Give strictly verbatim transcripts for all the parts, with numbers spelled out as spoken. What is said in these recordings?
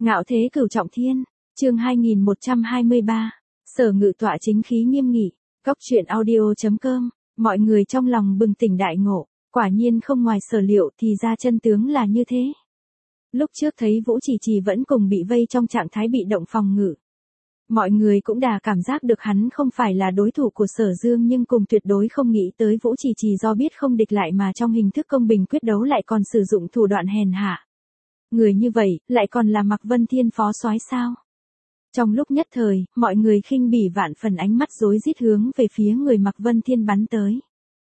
Ngạo thế cửu trọng thiên, chương hai nghìn một trăm hai mươi ba, Sở Ngự tọa chính khí nghiêm nghị, Cóc truyện audio.com, mọi người trong lòng bừng tỉnh đại ngộ, quả nhiên không ngoài sở liệu thì ra chân tướng là như thế. Lúc trước thấy Vũ Trì Trì vẫn cùng bị vây trong trạng thái bị động phòng ngự. Mọi người cũng đã cảm giác được hắn không phải là đối thủ của Sở Dương, nhưng cùng tuyệt đối không nghĩ tới Vũ Trì Trì do biết không địch lại mà trong hình thức công bình quyết đấu lại còn sử dụng thủ đoạn hèn hạ. Người như vậy, lại còn là Mạc Vân Thiên phó soái sao? Trong lúc nhất thời, mọi người khinh bỉ vạn phần, ánh mắt rối rít hướng về phía người Mạc Vân Thiên bắn tới.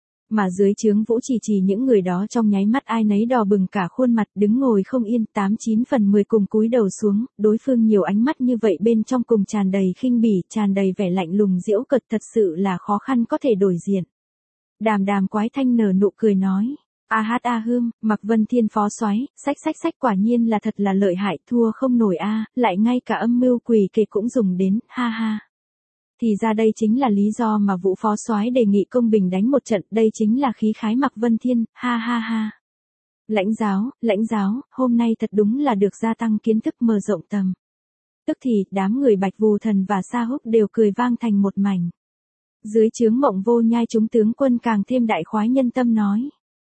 Mà dưới trướng Vũ Trì Trì những người đó trong nháy mắt ai nấy đỏ bừng cả khuôn mặt, đứng ngồi không yên, tám chín phần mười cùng cúi đầu xuống, đối phương nhiều ánh mắt như vậy bên trong cùng tràn đầy khinh bỉ, tràn đầy vẻ lạnh lùng giễu cợt, thật sự là khó khăn có thể đổi diện. Đàm Đàm quái thanh nở nụ cười nói. A hát a hương, Mạc Vân Thiên phó soái, sách sách sách quả nhiên là thật là lợi hại, thua không nổi a, lại ngay cả âm mưu quỷ kế cũng dùng đến, ha ha. Thì ra đây chính là lý do mà Vũ phó soái đề nghị công bình đánh một trận, đây chính là khí khái Mạc Vân Thiên, ha ha ha. Lãnh giáo, lãnh giáo, hôm nay thật đúng là được gia tăng kiến thức, mở rộng tầm. Tức thì, đám người Bạch Vù Thần và Sa Húc đều cười vang thành một mảnh. Dưới trướng Mộng Vô Nhai chúng tướng quân càng thêm đại khoái nhân tâm nói.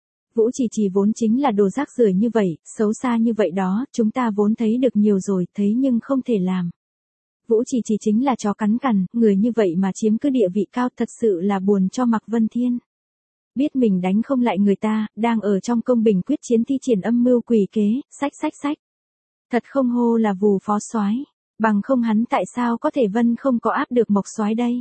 Vũ Trì Trì vốn chính là đồ rác rưởi như vậy, xấu xa như vậy đó, chúng ta vốn thấy được nhiều rồi, thấy nhưng không thể làm. Vũ Trì Trì chính là chó cắn cằn, người như vậy mà chiếm cứ địa vị cao, thật sự là buồn cho Mạc Vân Thiên. Biết mình đánh không lại người ta, đang ở trong công bình quyết chiến thi triển âm mưu quỷ kế, sách sách sách. Thật không hô là Vù phó soái, bằng không hắn tại sao có thể vân không có áp được Mộc soái đây.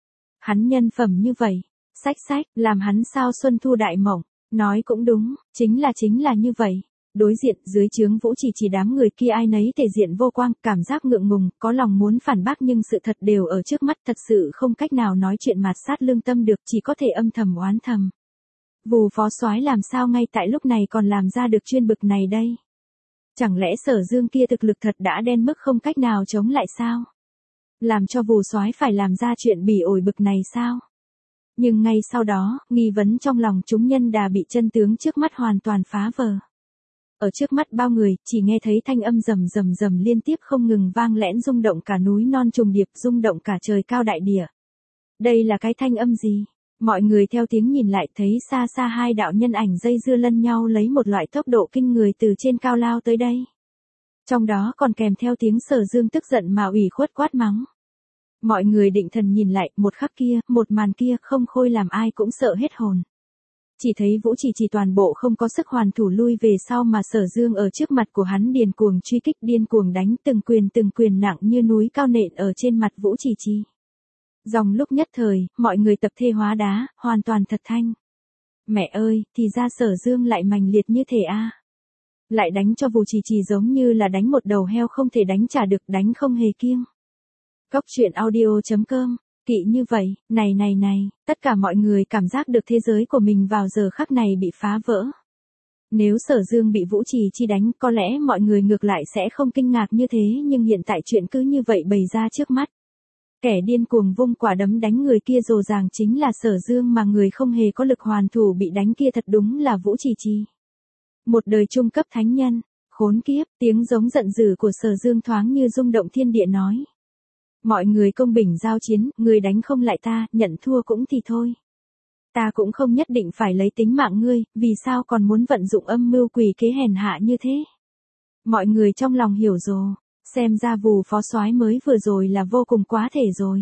Hắn nhân phẩm như vậy, sách sách, làm hắn sao xuân thu đại mộng. Nói cũng đúng, chính là chính là như vậy. Đối diện, dưới trướng Vũ Trì Trì đám người kia ai nấy thể diện vô quang, cảm giác ngượng ngùng, có lòng muốn phản bác nhưng sự thật đều ở trước mắt, thật sự không cách nào nói chuyện mạt sát lương tâm được, chỉ có thể âm thầm oán thầm. Vù phó soái làm sao ngay tại lúc này còn làm ra được chuyên bực này đây? Chẳng lẽ Sở Dương kia thực lực thật đã đen mức không cách nào chống lại sao? Làm cho Vù soái phải làm ra chuyện bỉ ổi bực này sao? Nhưng ngay sau đó, nghi vấn trong lòng chúng nhân đà bị chân tướng trước mắt hoàn toàn phá vỡ. Ở trước mắt bao người, chỉ nghe thấy thanh âm rầm rầm rầm liên tiếp không ngừng vang lẽn, rung động cả núi non trùng điệp, rung động cả trời cao đại địa. Đây là cái thanh âm gì? Mọi người theo tiếng nhìn lại thấy xa xa hai đạo nhân ảnh dây dưa lân nhau lấy một loại tốc độ kinh người từ trên cao lao tới đây. Trong đó còn kèm theo tiếng Sở Dương tức giận mà ủy khuất quát mắng. Mọi người định thần nhìn lại, một khắc kia, một màn kia không khôi làm ai cũng sợ hết hồn. Chỉ thấy Vũ Trì Trì toàn bộ không có sức hoàn thủ lui về sau mà Sở Dương ở trước mặt của hắn điên cuồng truy kích, điên cuồng đánh từng quyền từng quyền nặng như núi cao nện ở trên mặt Vũ Trì Trì. Dòng lúc nhất thời, mọi người tập thê hóa đá, hoàn toàn thật thanh. Mẹ ơi, thì ra Sở Dương lại mành liệt như thế a. Lại đánh cho Vũ Trì Trì giống như là đánh một đầu heo không thể đánh trả được, đánh không hề kiêng. Cóc truyện audio.com, kỵ như vậy, này này này, tất cả mọi người cảm giác được thế giới của mình vào giờ khắc này bị phá vỡ. Nếu Sở Dương bị Vũ Trì Trì đánh, có lẽ mọi người ngược lại sẽ không kinh ngạc như thế, nhưng hiện tại chuyện cứ như vậy bày ra trước mắt. Kẻ điên cuồng vung quả đấm đánh người kia rồ ràng chính là Sở Dương, mà người không hề có lực hoàn thủ bị đánh kia thật đúng là Vũ Trì Trì. Một đời trung cấp thánh nhân, khốn kiếp, tiếng giống giận dữ của Sở Dương thoáng như rung động thiên địa nói. Mọi người công bình giao chiến, người đánh không lại ta, nhận thua cũng thì thôi. Ta cũng không nhất định phải lấy tính mạng ngươi, vì sao còn muốn vận dụng âm mưu quỷ kế hèn hạ như thế? Mọi người trong lòng hiểu rồi, xem ra Vù phó soái mới vừa rồi là vô cùng quá thể rồi.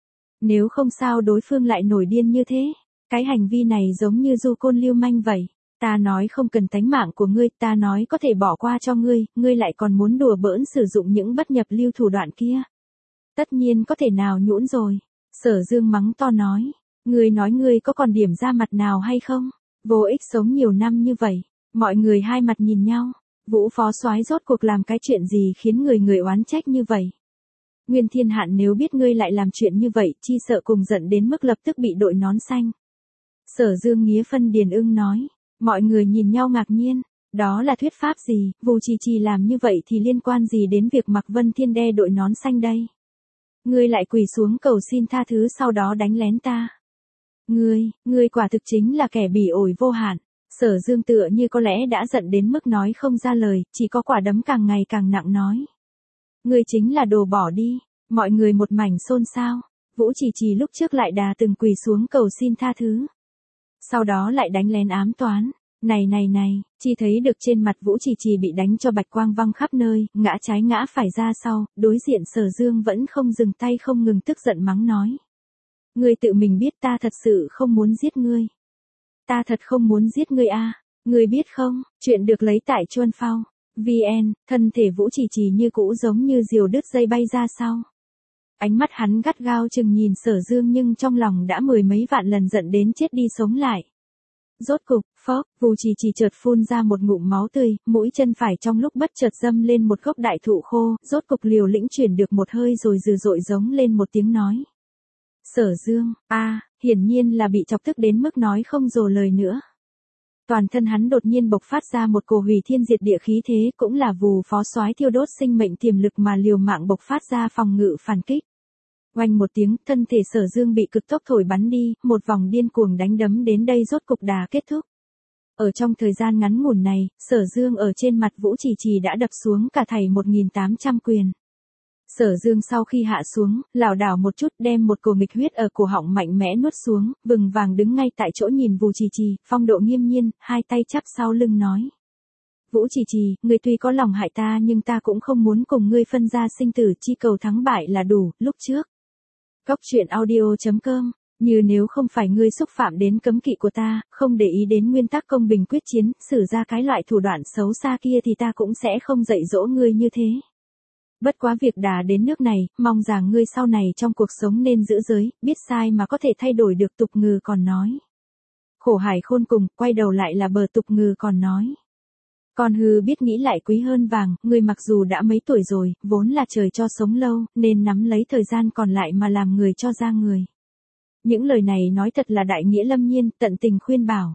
Nếu không sao đối phương lại nổi điên như thế, cái hành vi này giống như du côn lưu manh vậy. Ta nói không cần tánh mạng của ngươi, ta nói có thể bỏ qua cho ngươi, ngươi lại còn muốn đùa bỡn sử dụng những bất nhập lưu thủ đoạn kia. Tất nhiên có thể nào nhũn rồi. Sở Dương mắng to nói. Ngươi nói ngươi có còn điểm ra mặt nào hay không? Vô ích sống nhiều năm như vậy. Mọi người hai mặt nhìn nhau. Vũ phó soái rốt cuộc làm cái chuyện gì khiến người người oán trách như vậy? Nguyên Thiên Hạn nếu biết ngươi lại làm chuyện như vậy, chi sợ cùng giận đến mức lập tức bị đội nón xanh. Sở Dương nghía phân điền ưng nói. Mọi người nhìn nhau ngạc nhiên. Đó là thuyết pháp gì? Vũ Trì Trì làm như vậy thì liên quan gì đến việc Mạc Vân Thiên đe đội nón xanh đây? Ngươi lại quỳ xuống cầu xin tha thứ sau đó đánh lén ta. Ngươi, ngươi quả thực chính là kẻ bỉ ổi vô hạn. Sở Dương tựa như có lẽ đã giận đến mức nói không ra lời, chỉ có quả đấm càng ngày càng nặng nói. Ngươi chính là đồ bỏ đi. Mọi người một mảnh xôn xao. Vũ Trì Trì lúc trước lại đà từng quỳ xuống cầu xin tha thứ. Sau đó lại đánh lén ám toán. Này này này, chỉ thấy được trên mặt Vũ Trì Trì bị đánh cho bạch quang văng khắp nơi, ngã trái ngã phải ra sau, đối diện Sở Dương vẫn không dừng tay không ngừng tức giận mắng nói. Ngươi tự mình biết ta thật sự không muốn giết ngươi. Ta thật không muốn giết ngươi a. Ngươi biết không, chuyện được lấy tại Chuân Phao. vê en, thân thể Vũ Trì Trì như cũ giống như diều đứt dây bay ra sau. Ánh mắt hắn gắt gao chừng nhìn Sở Dương nhưng trong lòng đã mười mấy vạn lần giận đến chết đi sống lại. Rốt cục, phốc, Vũ Trì Trì chợt phun ra một ngụm máu tươi, mũi chân phải trong lúc bất chợt dâm lên một gốc đại thụ khô, rốt cục liều lĩnh chuyển được một hơi rồi dừ dội giống lên một tiếng nói. Sở Dương, a, hiển nhiên là bị chọc tức đến mức nói không dồ lời nữa. Toàn thân hắn đột nhiên bộc phát ra một cổ hủy thiên diệt địa khí thế, cũng là vù phó soái thiêu đốt sinh mệnh tiềm lực mà liều mạng bộc phát ra phòng ngự phản kích. Oanh một tiếng, thân thể Sở Dương bị cực tốc thổi bắn đi, một vòng điên cuồng đánh đấm đến đây rốt cục đà kết thúc. Ở trong thời gian ngắn ngủn này, Sở Dương ở trên mặt Vũ Trì Trì đã đập xuống cả thảy một nghìn tám trăm quyền. Sở Dương sau khi hạ xuống, lảo đảo một chút đem một cổ nghịch huyết ở cổ họng mạnh mẽ nuốt xuống, vừng vàng đứng ngay tại chỗ nhìn Vũ Trì Trì, phong độ nghiêm nhiên, hai tay chắp sau lưng nói. Vũ Trì Trì, ngươi tuy có lòng hại ta nhưng ta cũng không muốn cùng ngươi phân ra sinh tử, chi cầu thắng bại là đủ. Lúc trước. Góc truyện audio chấm com, như nếu không phải ngươi xúc phạm đến cấm kỵ của ta, không để ý đến nguyên tắc công bình quyết chiến, sử ra cái loại thủ đoạn xấu xa kia thì ta cũng sẽ không dạy dỗ ngươi như thế. Bất quá việc đã đến nước này, mong rằng ngươi sau này trong cuộc sống nên giữ giới, biết sai mà có thể thay đổi được. Tục ngừ còn nói. Khổ hải khôn cùng, quay đầu lại là bờ. Tục ngừ còn nói. Con hư biết nghĩ lại quý hơn vàng, ngươi mặc dù đã mấy tuổi rồi, vốn là trời cho sống lâu, nên nắm lấy thời gian còn lại mà làm người cho ra người. Những lời này nói thật là đại nghĩa lâm nhiên, tận tình khuyên bảo.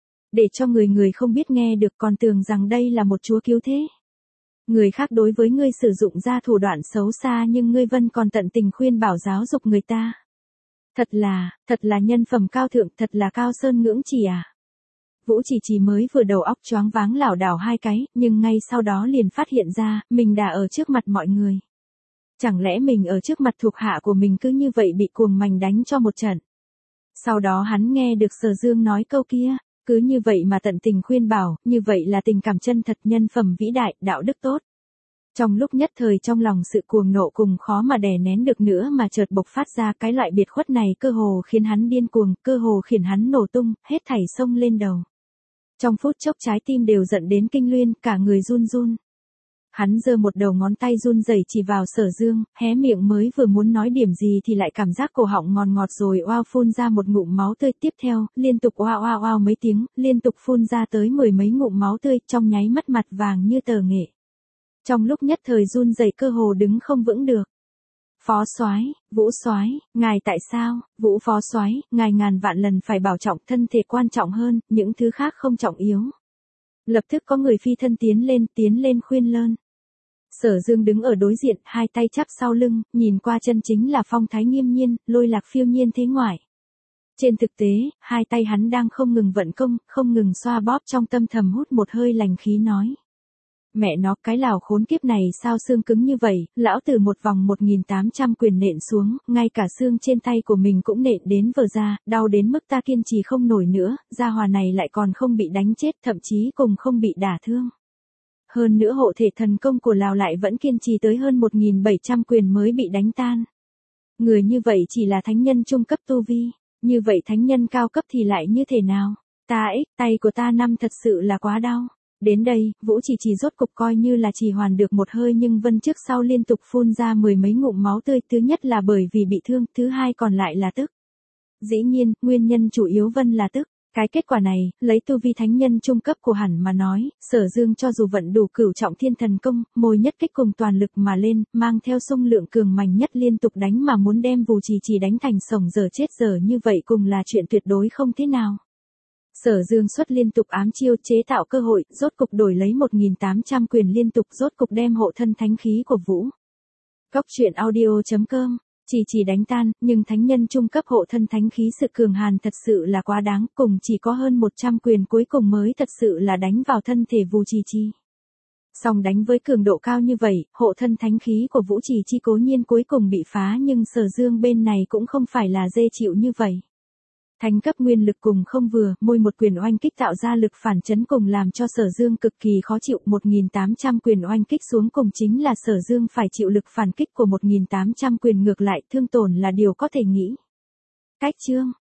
Để cho người người không biết nghe được còn tưởng rằng đây là một chúa cứu thế. Người khác đối với ngươi sử dụng ra thủ đoạn xấu xa nhưng ngươi vẫn còn tận tình khuyên bảo giáo dục người ta. Thật là, thật là nhân phẩm cao thượng, thật là cao sơn ngưỡng chỉ à. Vũ Trì Trì mới vừa đầu óc choáng váng lảo đảo hai cái, nhưng ngay sau đó liền phát hiện ra, mình đã ở trước mặt mọi người. Chẳng lẽ mình ở trước mặt thuộc hạ của mình cứ như vậy bị cuồng mành đánh cho một trận. Sau đó hắn nghe được Sở Dương nói câu kia, cứ như vậy mà tận tình khuyên bảo, như vậy là tình cảm chân thật, nhân phẩm vĩ đại, đạo đức tốt. Trong lúc nhất thời trong lòng sự cuồng nộ cùng khó mà đè nén được nữa mà chợt bộc phát ra, cái loại biệt khuất này cơ hồ khiến hắn điên cuồng, cơ hồ khiến hắn nổ tung, hết thảy xông lên đầu. Trong phút chốc trái tim đều giận đến kinh luyên, cả người run run. Hắn giơ một đầu ngón tay run rẩy chỉ vào Sở Dương, hé miệng mới vừa muốn nói điểm gì thì lại cảm giác cổ họng ngọt ngọt rồi oao phun ra một ngụm máu tươi, tiếp theo, liên tục oao oao oao mấy tiếng, liên tục phun ra tới mười mấy ngụm máu tươi, trong nháy mắt mặt vàng như tờ nghệ. Trong lúc nhất thời run rẩy cơ hồ đứng không vững được. Phó soái, Vũ soái, ngài tại sao? Vũ phó soái, ngài ngàn vạn lần phải bảo trọng, thân thể quan trọng hơn, những thứ khác không trọng yếu. Lập tức có người phi thân tiến lên, tiến lên khuyên lơn. Sở Dương đứng ở đối diện, hai tay chắp sau lưng, nhìn qua chân chính là phong thái nghiêm nhiên, lôi lạc phiêu nhiên thế ngoại. Trên thực tế, hai tay hắn đang không ngừng vận công, không ngừng xoa bóp, trong tâm thầm hút một hơi lành khí nói. Mẹ nó, cái lào khốn kiếp này sao xương cứng như vậy, lão tử một vòng một nghìn tám trăm quyền nện xuống, ngay cả xương trên tay của mình cũng nện đến vờ ra, đau đến mức ta kiên trì không nổi nữa, gia hòa này lại còn không bị đánh chết, thậm chí cùng không bị đả thương. Hơn nữa hộ thể thần công của Lào lại vẫn kiên trì tới hơn một nghìn bảy trăm quyền mới bị đánh tan. Người như vậy chỉ là thánh nhân trung cấp tu vi, như vậy thánh nhân cao cấp thì lại như thế nào? Ta ích, tay của ta năm thật sự là quá đau. Đến đây, Vũ Trì Trì rốt cục coi như là trì hoàn được một hơi nhưng vân trước sau liên tục phun ra mười mấy ngụm máu tươi, thứ nhất là bởi vì bị thương, thứ hai còn lại là tức. Dĩ nhiên, nguyên nhân chủ yếu vân là tức. Cái kết quả này, lấy tu vi thánh nhân trung cấp của hẳn mà nói, Sở Dương cho dù vận đủ cửu trọng thiên thần công, môi nhất kích cùng toàn lực mà lên, mang theo xung lượng cường mạnh nhất liên tục đánh mà muốn đem Vũ Trì Trì đánh thành sổng giờ chết giờ như vậy cùng là chuyện tuyệt đối không thế nào. Sở Dương xuất liên tục ám chiêu chế tạo cơ hội, rốt cục đổi lấy một nghìn tám trăm quyền liên tục, rốt cục đem hộ thân thánh khí của Vũ. Góc truyện audio chấm com, chỉ chỉ đánh tan, nhưng thánh nhân trung cấp hộ thân thánh khí sự cường hàn thật sự là quá đáng, cùng chỉ có hơn một trăm quyền cuối cùng mới thật sự là đánh vào thân thể Vũ Trì Trì. Song đánh với cường độ cao như vậy, hộ thân thánh khí của Vũ Trì Chi cố nhiên cuối cùng bị phá nhưng Sở Dương bên này cũng không phải là dễ chịu như vậy. Thánh cấp nguyên lực cùng không vừa, môi một quyền oanh kích tạo ra lực phản chấn cùng làm cho Sở Dương cực kỳ khó chịu. một nghìn tám trăm quyền oanh kích xuống cùng chính là Sở Dương phải chịu lực phản kích của một nghìn tám trăm quyền ngược lại, thương tổn là điều có thể nghĩ. Cách chương